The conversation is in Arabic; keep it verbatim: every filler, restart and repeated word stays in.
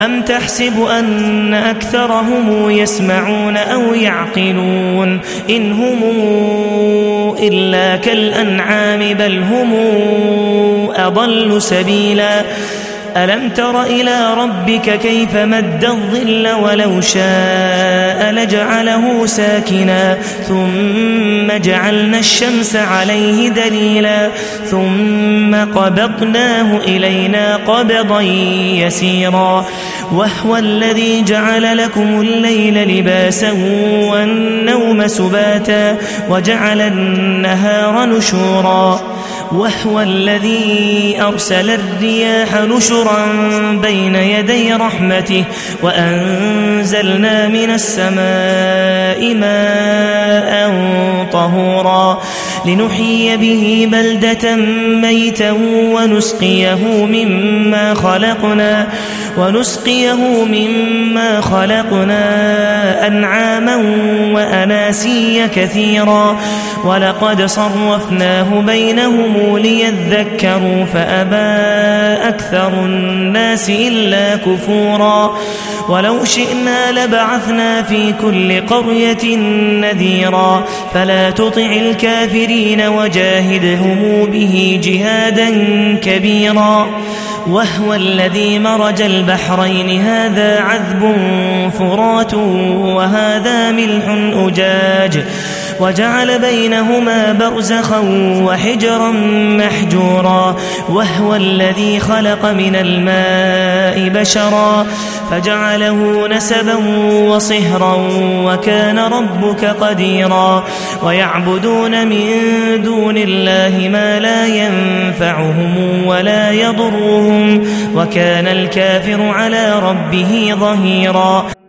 أم تحسب أن أكثرهم يسمعون أو يعقلون إن هم إلا كالأنعام بل هم أضل سبيلا ألم تر إلى ربك كيف مد الظل ولو شاء لجعله ساكنا ثم جعلنا الشمس عليه دليلا ثم قبضناه إلينا قبضا يسيرا وهو الذي جعل لكم الليل لباسا والنوم سباتا وجعل النهار نشورا وهو الذي أرسل الرياح نشرا بين يدي رحمته وأنزلنا من السماء ماء طهورا لنحيي به بلدة ميتا ونسقيه مما خلقنا ونسقيه مما خلقنا أنعاما وأناسيا كثيرا ولقد صرفناه بينهم ليذكروا فأبى أكثر الناس إلا كفورا ولو شئنا لبعثنا في كل قرية نذيرا فلا تطع الكافرين وجاهدهم به جهادا كبيرا وهو الذي مرج البحرين هذا عذب فرات وهذا ملح أجاج وجعل بينهما برزخا وحجرا محجورا وهو الذي خلق من الماء بشرا فجعله نسبا وصهرا وكان ربك قديرا ويعبدون من دون الله ما لا ينفعهم ولا يضرهم وكان الكافر على ربه ظهيرا.